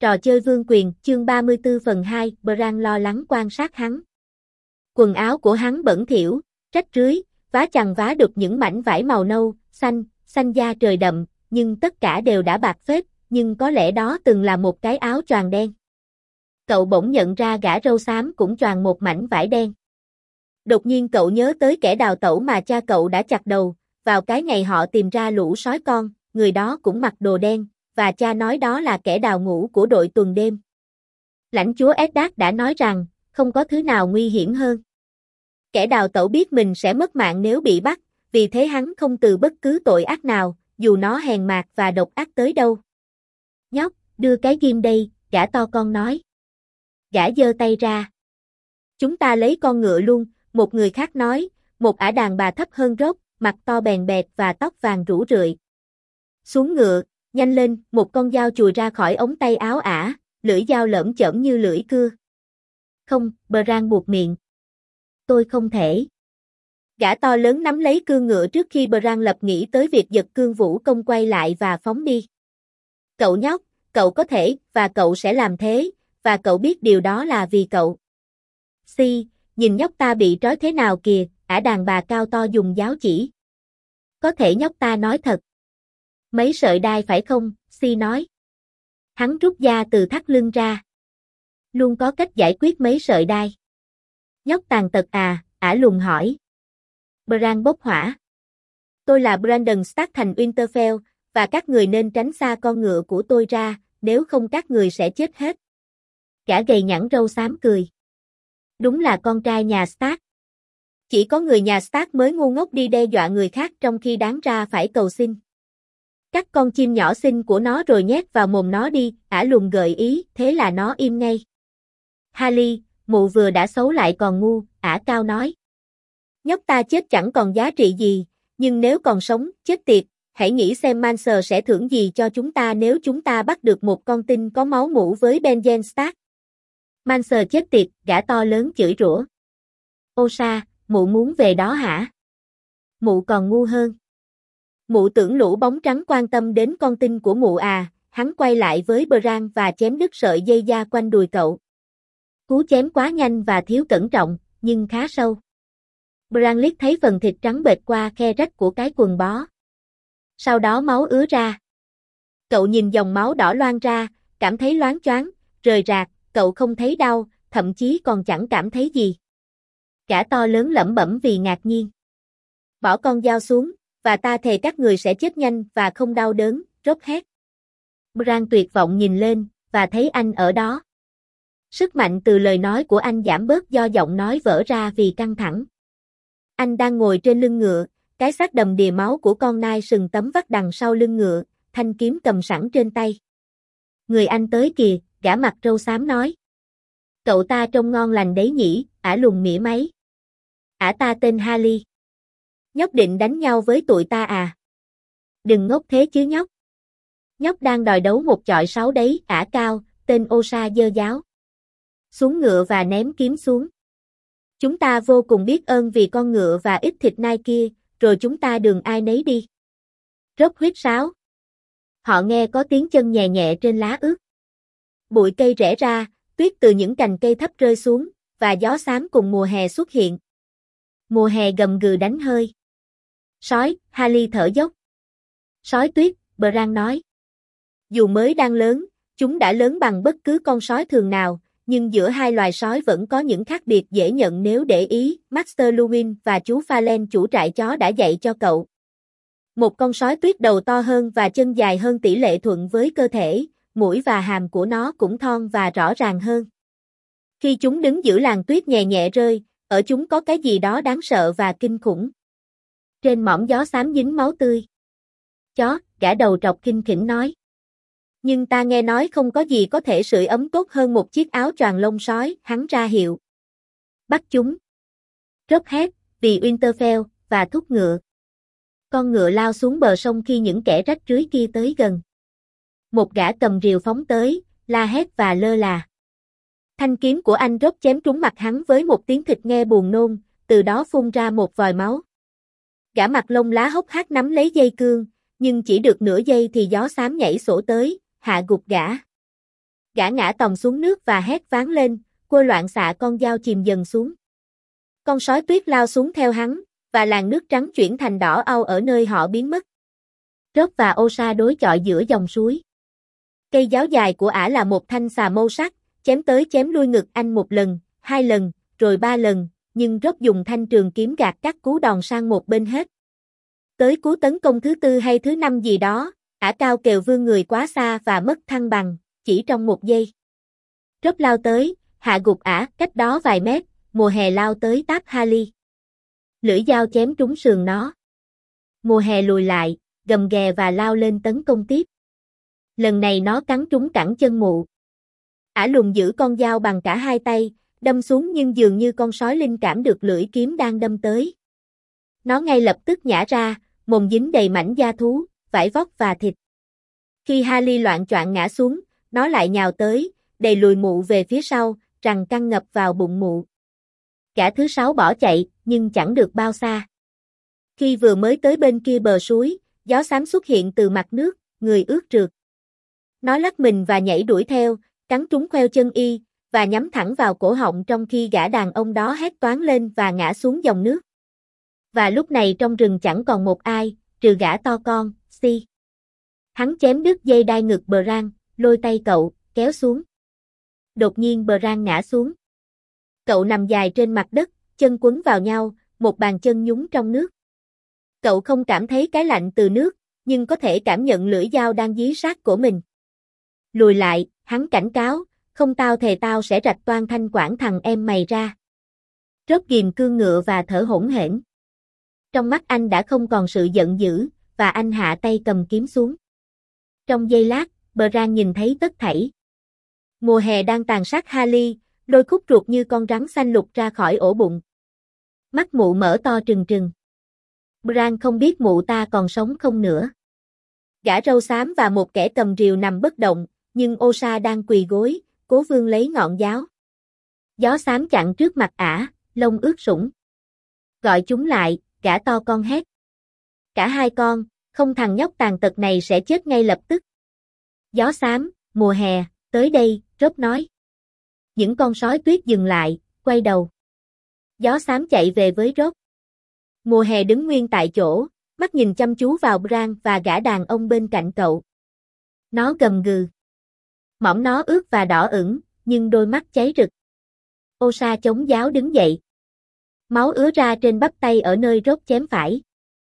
Trò chơi vương quyền, chương 34 phần 2, Bran lo lắng quan sát hắn. Quần áo của hắn bẩn thỉu, rách rưới, vá chằng vá được những mảnh vải màu nâu, xanh da trời đậm, nhưng tất cả đều đã bạc phết, nhưng có lẽ đó từng là một cái áo choàng đen. Cậu bỗng nhận ra gã râu xám cũng choàng một mảnh vải đen. Đột nhiên cậu nhớ tới kẻ đào tẩu mà cha cậu đã chặt đầu, vào cái ngày họ tìm ra lũ sói con, người đó cũng mặc đồ đen, và cha nói đó là kẻ đào ngũ của đội tuần đêm. Lãnh chúa Eddard đã nói rằng, không có thứ nào nguy hiểm hơn. Kẻ đào tẩu biết mình sẽ mất mạng nếu bị bắt, vì thế hắn không từ bất cứ tội ác nào, dù nó hèn mạt và độc ác tới đâu. Nhóc, đưa cái ghim đây, gã to con nói. Gã giơ tay ra. Chúng ta lấy con ngựa luôn, một người khác nói, một ả đàn bà thấp hơn Rốt, mặt to bèn bẹt và tóc vàng rủ rượi. Xuống ngựa, nhanh lên, một con dao chùi ra khỏi ống tay áo ả, lưỡi dao lởm chởm như lưỡi cưa. Không, Bran buột miệng. Tôi không thể. Gã to lớn nắm lấy cương ngựa trước khi Bran lập nghĩ tới việc giật cương vũ công quay lại và phóng đi. Cậu nhóc, cậu có thể, và cậu sẽ làm thế, và cậu biết điều đó là vì cậu. Nhìn nhóc ta bị trói thế nào kìa, ả đàn bà cao to dùng giáo chỉ. Có thể nhóc ta nói thật. Mấy sợi đai phải không, nói. Hắn rút da từ thắt lưng ra. Luôn có cách giải quyết mấy sợi đai. Nhóc tàn tật à, ả lùng hỏi. Bran bốc hỏa. Tôi là Brandon Stark thành Winterfell, và các người nên tránh xa con ngựa của tôi ra, nếu không các người sẽ chết hết. Gã gầy nhẵn râu xám cười. Đúng là con trai nhà Stark. Chỉ có người nhà Stark mới ngu ngốc đi đe dọa người khác trong khi đáng ra phải cầu xin. Cắt con chim nhỏ xinh của nó rồi nhét vào mồm nó đi, ả lùng gợi ý, thế là nó im ngay. Hallie, mụ vừa đã xấu lại còn ngu, ả cao nói. Nhóc ta chết chẳng còn giá trị gì, nhưng nếu còn sống, chết tiệt, hãy nghĩ xem Manser sẽ thưởng gì cho chúng ta nếu chúng ta bắt được một con tinh có máu mủ với Benjen Stark. Manser chết tiệt, gã to lớn chửi rủa. Osa, mụ muốn về đó hả? Mụ còn ngu hơn. Mụ tưởng lũ bóng trắng quan tâm đến con tin của mụ à, hắn quay lại với Bran và chém đứt sợi dây da quanh đùi cậu. Cú chém quá nhanh và thiếu cẩn trọng, nhưng khá sâu. Bran liếc thấy phần thịt trắng bệch qua khe rách của cái quần bó. Sau đó máu ứa ra. Cậu nhìn dòng máu đỏ loang ra, cảm thấy loáng choáng, rời rạc, cậu không thấy đau, thậm chí còn chẳng cảm thấy gì. Gã to lớn lẩm bẩm vì ngạc nhiên. Bỏ con dao xuống, và ta thề các người sẽ chết nhanh và không đau đớn, Rốt hét. Bran tuyệt vọng nhìn lên, và thấy anh ở đó. Sức mạnh từ lời nói của anh giảm bớt do giọng nói vỡ ra vì căng thẳng. Anh đang ngồi trên lưng ngựa, cái xác đầm đìa máu của con nai sừng tấm vắt đằng sau lưng ngựa, thanh kiếm cầm sẵn trên tay. Người anh tới kìa, gã mặt râu xám nói. Cậu ta trông ngon lành đấy nhỉ, ả lùng mỉa máy. Ả ta tên Hallie. Nhóc định đánh nhau với tụi ta à? Đừng ngốc thế chứ nhóc. Nhóc đang đòi đấu một chọi 6 đấy, ả cao, tên Osa giơ giáo. Xuống ngựa và ném kiếm xuống. Chúng ta vô cùng biết ơn vì con ngựa và ít thịt nai kia, rồi chúng ta đường ai nấy đi. Rốt huýt sáo. Họ nghe có tiếng chân nhẹ nhẹ trên lá ướt. Bụi cây rẽ ra, tuyết từ những cành cây thấp rơi xuống, và gió xám cùng mùa hè xuất hiện. Mùa hè gầm gừ đánh hơi. Sói, Hallie thở dốc. Sói tuyết, Bran nói. Dù mới đang lớn, chúng đã lớn bằng bất cứ con sói thường nào, nhưng giữa hai loài sói vẫn có những khác biệt dễ nhận nếu để ý, Master Luwin và chú Phalan chủ trại chó đã dạy cho cậu. Một con sói tuyết đầu to hơn và chân dài hơn tỷ lệ thuận với cơ thể, mũi và hàm của nó cũng thon và rõ ràng hơn. Khi chúng đứng giữa làn tuyết nhẹ nhẹ rơi, ở chúng có cái gì đó đáng sợ và kinh khủng. Trên mỏm gió xám dính máu tươi. Chó, gã đầu trọc khinh khỉnh nói. Nhưng ta nghe nói không có gì có thể sưởi ấm tốt hơn một chiếc áo choàng lông sói, hắn ra hiệu. Bắt chúng. Rốt hét, vì Winterfell, và thúc ngựa. Con ngựa lao xuống bờ sông khi những kẻ rách rưới kia tới gần. Một gã cầm rìu phóng tới, la hét và lơ là. Thanh kiếm của anh Rốt chém trúng mặt hắn với một tiếng thịt nghe buồn nôn, từ đó phun ra một vòi máu. Gã mặt lông lá hốc hác nắm lấy dây cương, nhưng chỉ được nửa giây thì gió xám nhảy sổ tới, hạ gục gã. Gã ngã tòng xuống nước và hét váng lên, cua loạn xạ con dao chìm dần xuống. Con sói tuyết lao xuống theo hắn, và làn nước trắng chuyển thành đỏ au ở nơi họ biến mất. Rob và Osa đối chọi giữa dòng suối. Cây giáo dài của ả là một thanh xà mâu sắc, chém tới chém lui ngực anh một lần, 2 lần, rồi 3 lần, nhưng Rob dùng thanh trường kiếm gạt các cú đòn sang một bên hết. Tới cú tấn công thứ 4 hay thứ 5 gì đó, ả cao kèo vươn người quá xa và mất thăng bằng, chỉ trong 1 giây. Rob lao tới, hạ gục ả, cách đó vài mét, Mùa Hè lao tới táp Harley. Lưỡi dao chém trúng sườn nó. Mùa Hè lùi lại, gầm ghè và lao lên tấn công tiếp. Lần này nó cắn trúng cẳng chân mụ. Ả lùng giữ con dao bằng cả 2 tay, đâm xuống nhưng dường như con sói linh cảm được lưỡi kiếm đang đâm tới. Nó ngay lập tức nhả ra, mồm dính đầy mảnh da thú, vải vóc và thịt. Khi Harley loạng choạng ngã xuống, nó lại nhào tới, đẩy lùi mụ về phía sau, răng căng ngập vào bụng mụ. Gã thứ 6 bỏ chạy, nhưng chẳng được bao xa. Khi vừa mới tới bên kia bờ suối, gió xám xuất hiện từ mặt nước, người ướt rượt. Nó lắc mình và nhảy đuổi theo, cắn trúng khoeo chân y, và nhắm thẳng vào cổ họng trong khi gã đàn ông đó hét toáng lên và ngã xuống dòng nước. Và lúc này trong rừng chẳng còn một ai, trừ gã to con, Si. Hắn chém đứt dây đai ngực Bran, lôi tay cậu, kéo xuống. Đột nhiên Bran ngã xuống. Cậu nằm dài trên mặt đất, chân quấn vào nhau, một bàn chân nhúng trong nước. Cậu không cảm thấy cái lạnh từ nước, nhưng có thể cảm nhận lưỡi dao đang dí sát cổ mình. Lùi lại, hắn cảnh cáo, không tao thề tao sẽ rạch toang thanh quản thằng em mày ra. Rob ghìm cương ngựa và thở hổn hển. Trong mắt anh đã không còn sự giận dữ, và anh hạ tay cầm kiếm xuống. Trong giây lát, Bran nhìn thấy tất thảy. Mùa Hè đang tàn sát Harley, lôi khúc ruột như con rắn xanh lục ra khỏi ổ bụng. Mắt mụ mở to trừng trừng. Bran không biết mụ ta còn sống không nữa. Gã râu xám và một kẻ cầm rìu nằm bất động, nhưng Osa đang quỳ gối, cố vươn lấy ngọn giáo. Gió xám chặn trước mặt ả, lông ướt sũng. Gọi chúng lại, gã to con hét. Cả 2 con, không thằng nhóc tàn tật này sẽ chết ngay lập tức. Gió xám, Mùa Hè, tới đây, Rob nói. Những con sói tuyết dừng lại, quay đầu. Gió xám chạy về với Rob. Mùa Hè đứng nguyên tại chỗ, mắt nhìn chăm chú vào Bran và gã đàn ông bên cạnh cậu. Nó gầm gừ. Mõm nó ướt và đỏ ửng, nhưng đôi mắt cháy rực. Osa chống giáo đứng dậy. Máu ứa ra trên bắp tay ở nơi Rob chém phải.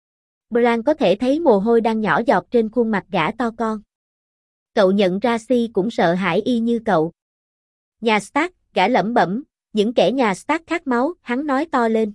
Bran có thể thấy mồ hôi đang nhỏ giọt trên khuôn mặt gã to con. Cậu nhận ra Si cũng sợ hãi y như cậu. Nhà Stark, gã lẩm bẩm, những kẻ nhà Stark khát máu, hắn nói to lên.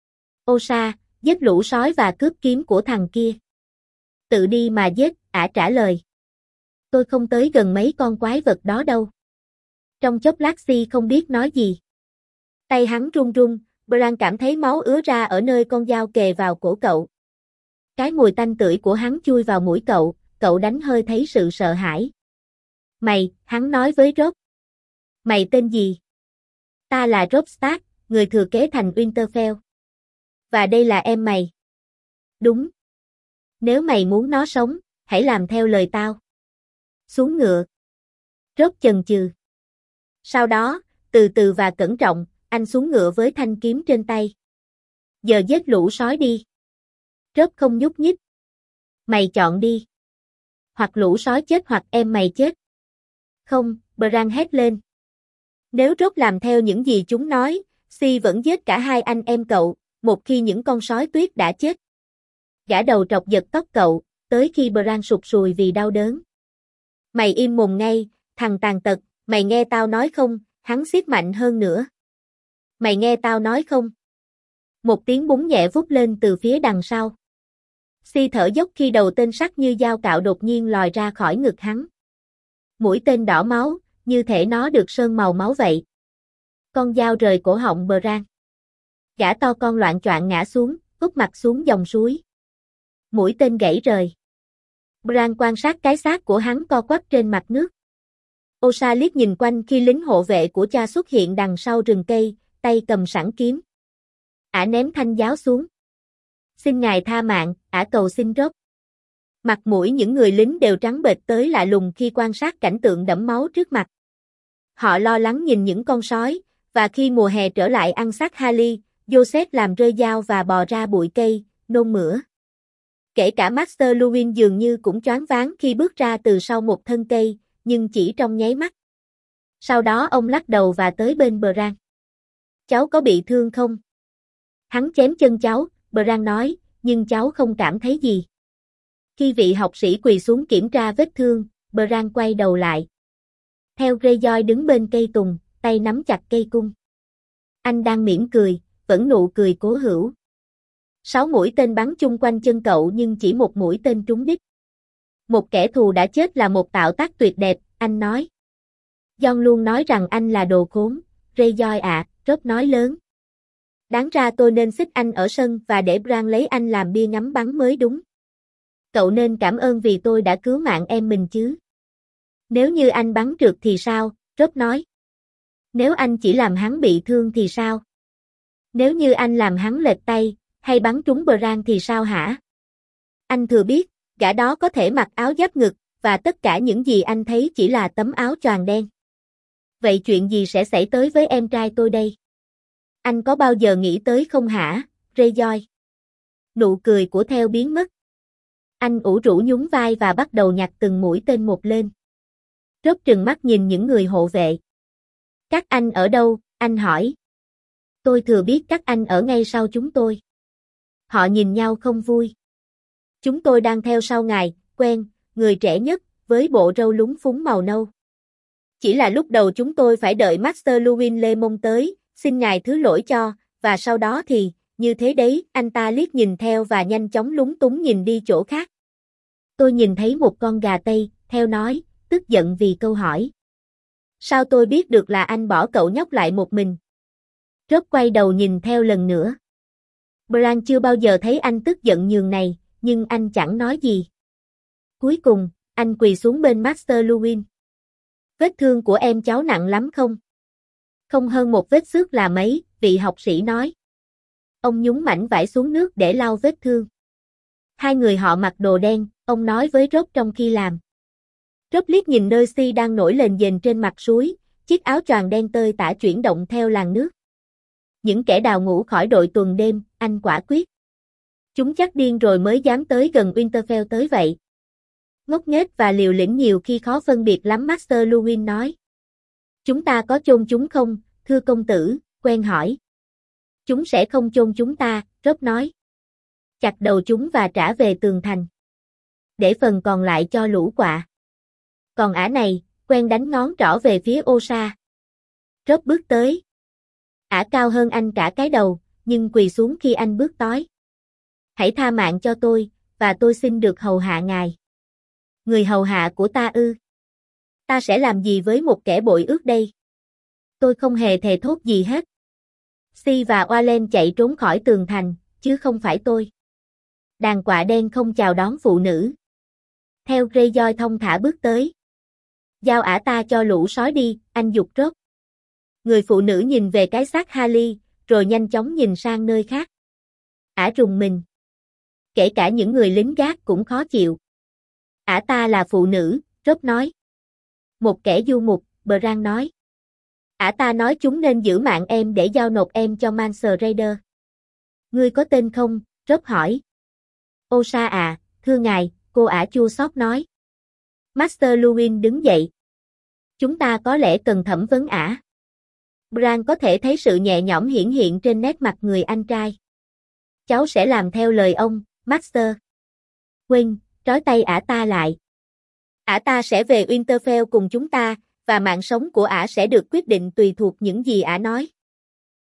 Osa, giết lũ sói và cướp kiếm của thằng kia. Tự đi mà giết, ả trả lời. Tôi không tới gần mấy con quái vật đó đâu. Trong chốc lát Si không biết nói gì. Tay hắn run run, Bran cảm thấy máu ứa ra ở nơi con dao kề vào cổ cậu. Cái mùi tanh tưởi của hắn chui vào mũi cậu đánh hơi thấy sự sợ hãi. Mày, hắn nói với Rob. Mày tên gì? Ta là Robb Stark, người thừa kế thành Winterfell. Và đây là em mày. Đúng. Nếu mày muốn nó sống, hãy làm theo lời tao. Xuống ngựa. Robb chần chừ. Sau đó, từ từ và cẩn trọng, anh xuống ngựa với thanh kiếm trên tay. Giờ giết lũ sói đi. Robb không nhúc nhích. Mày chọn đi. Hoặc lũ sói chết hoặc em mày chết. Không, Bran hét lên. Nếu Robb làm theo những gì chúng nói, Si vẫn giết cả 2 anh em cậu, một khi những con sói tuyết đã chết. Gã đầu trọc giật tóc cậu, tới khi Bran sụt sùi vì đau đớn. Mày im mồm ngay, thằng tàn tật, mày nghe tao nói không, hắn siết mạnh hơn nữa. Mày nghe tao nói không? Một tiếng búng nhẹ vút lên từ phía đằng sau. Si thở dốc khi đầu tên sắc như dao cạo đột nhiên lòi ra khỏi ngực hắn. Mũi tên đỏ máu, như thể nó được sơn màu máu vậy. Con dao rời cổ họng Bran. Gã to con loạng choạng ngã xuống, úp mặt xuống dòng suối. Mũi tên gãy rời. Bran quan sát cái xác của hắn co quắp trên mặt nước. Osa liếc nhìn quanh khi lính hộ vệ của cha xuất hiện đằng sau rừng cây, tay cầm sẵn kiếm. Ả ném thanh giáo xuống. Xin ngài tha mạng, ả cầu xin Robb. Mặt mũi những người lính đều trắng bệch tới lạ lùng khi quan sát cảnh tượng đẫm máu trước mặt. Họ lo lắng nhìn những con sói, và khi mùa hè trở lại ăn xác Harley, Joseph làm rơi dao và bò ra bụi cây, nôn mửa. Kể cả Master Luwin dường như cũng choáng váng khi bước ra từ sau một thân cây, nhưng chỉ trong nháy mắt. Sau đó ông lắc đầu và tới bên Bran. Cháu có bị thương không? Hắn chém chân cháu, Bran nói, nhưng cháu không cảm thấy gì. Khi vị học sĩ quỳ xuống kiểm tra vết thương, Bran quay đầu lại. Theo Greyjoy đứng bên cây tùng, tay nắm chặt cây cung. Anh đang mỉm cười, vẫn nụ cười cố hữu. 6 mũi tên bắn chung quanh chân cậu nhưng chỉ một mũi tên trúng đích. Một kẻ thù đã chết là một tạo tác tuyệt đẹp, anh nói. Jon luôn nói rằng anh là đồ khốn, Greyjoy ạ, Robb nói lớn. Đáng ra tôi nên xích anh ở sân và để Bran lấy anh làm bia ngắm bắn mới đúng. Cậu nên cảm ơn vì tôi đã cứu mạng em mình chứ. Nếu như anh bắn trượt thì sao, Robb nói. Nếu anh chỉ làm hắn bị thương thì sao? Nếu như anh làm hắn lệch tay, hay bắn trúng Bran thì sao hả? Anh thừa biết, gã đó có thể mặc áo giáp ngực, và tất cả những gì anh thấy chỉ là tấm áo choàng đen. Vậy chuyện gì sẽ xảy tới với em trai tôi đây? Anh có bao giờ nghĩ tới không hả, Greyjoy? Nụ cười của Theo biến mất. Anh ủ rũ nhún vai và bắt đầu nhặt từng mũi tên một lên. Robb trừng mắt nhìn những người hộ vệ. Các anh ở đâu, anh hỏi. Tôi thừa biết các anh ở ngay sau chúng tôi. Họ nhìn nhau không vui. Chúng tôi đang theo sau ngài, quen, người trẻ nhất, với bộ râu lúng phúng màu nâu. Chỉ là lúc đầu chúng tôi phải đợi Master Luwin Lê Mông tới, xin ngài thứ lỗi cho, và sau đó thì, như thế đấy, anh ta liếc nhìn Theo và nhanh chóng lúng túng nhìn đi chỗ khác. Tôi nhìn thấy một con gà Tây, Theo nói, tức giận vì câu hỏi. Sao tôi biết được là anh bỏ cậu nhóc lại một mình? Robb quay đầu nhìn Theo lần nữa. Bran chưa bao giờ thấy anh tức giận nhường này, nhưng anh chẳng nói gì. Cuối cùng, anh quỳ xuống bên Master Luwin. Vết thương của em cháu nặng lắm không? Không hơn một vết xước là mấy, vị học sĩ nói. Ông nhúng mảnh vải xuống nước để lau vết thương. Hai người họ mặc đồ đen, ông nói với Robb trong khi làm. Robb liếc nhìn nơi Si đang nổi lềnh dềnh trên mặt suối, chiếc áo choàng đen tơi tả chuyển động theo làn nước. Những kẻ đào ngũ khỏi đội tuần đêm, anh quả quyết. Chúng chắc điên rồi mới dám tới gần Winterfell tới vậy. Ngốc nghếch và liều lĩnh nhiều khi khó phân biệt lắm, Master Luwin nói. Chúng ta có chôn chúng không, thưa công tử, quen hỏi. Chúng sẽ không chôn chúng ta, Robb nói. Chặt đầu chúng và trả về tường thành. Để phần còn lại cho lũ quạ. Còn ả này, quen đánh ngón trỏ về phía Osa. Robb bước tới. Ả cao hơn anh cả cái đầu, nhưng quỳ xuống khi anh bước tới. Hãy tha mạng cho tôi, và tôi xin được hầu hạ ngài. Người hầu hạ của ta ư? Ta sẽ làm gì với một kẻ bội ước đây? Tôi không hề thề thốt gì hết. Si và Oalen chạy trốn khỏi tường thành, chứ không phải tôi. Đàn quạ đen không chào đón phụ nữ. Theo Greyjoy thông thả bước tới. Giao ả ta cho lũ sói đi, anh giục Robb. Người phụ nữ nhìn về cái xác Harley, rồi nhanh chóng nhìn sang nơi khác. Ả rùng mình. Kể cả những người lính gác cũng khó chịu. Ả ta là phụ nữ, Robb nói. Một kẻ du mục, Bran nói. Ả ta nói chúng nên giữ mạng em để giao nộp em cho Mance Rayder. Ngươi có tên không? Robb hỏi. Osa à, thưa ngài, cô ả chua xót nói. Master Luwin đứng dậy. Chúng ta có lẽ cần thẩm vấn ả. Bran có thể thấy sự nhẹ nhõm hiển hiện trên nét mặt người anh trai. Cháu sẽ làm theo lời ông, Master. Quên, trói tay ả ta lại. Ả ta sẽ về Winterfell cùng chúng ta, và mạng sống của ả sẽ được quyết định tùy thuộc những gì ả nói.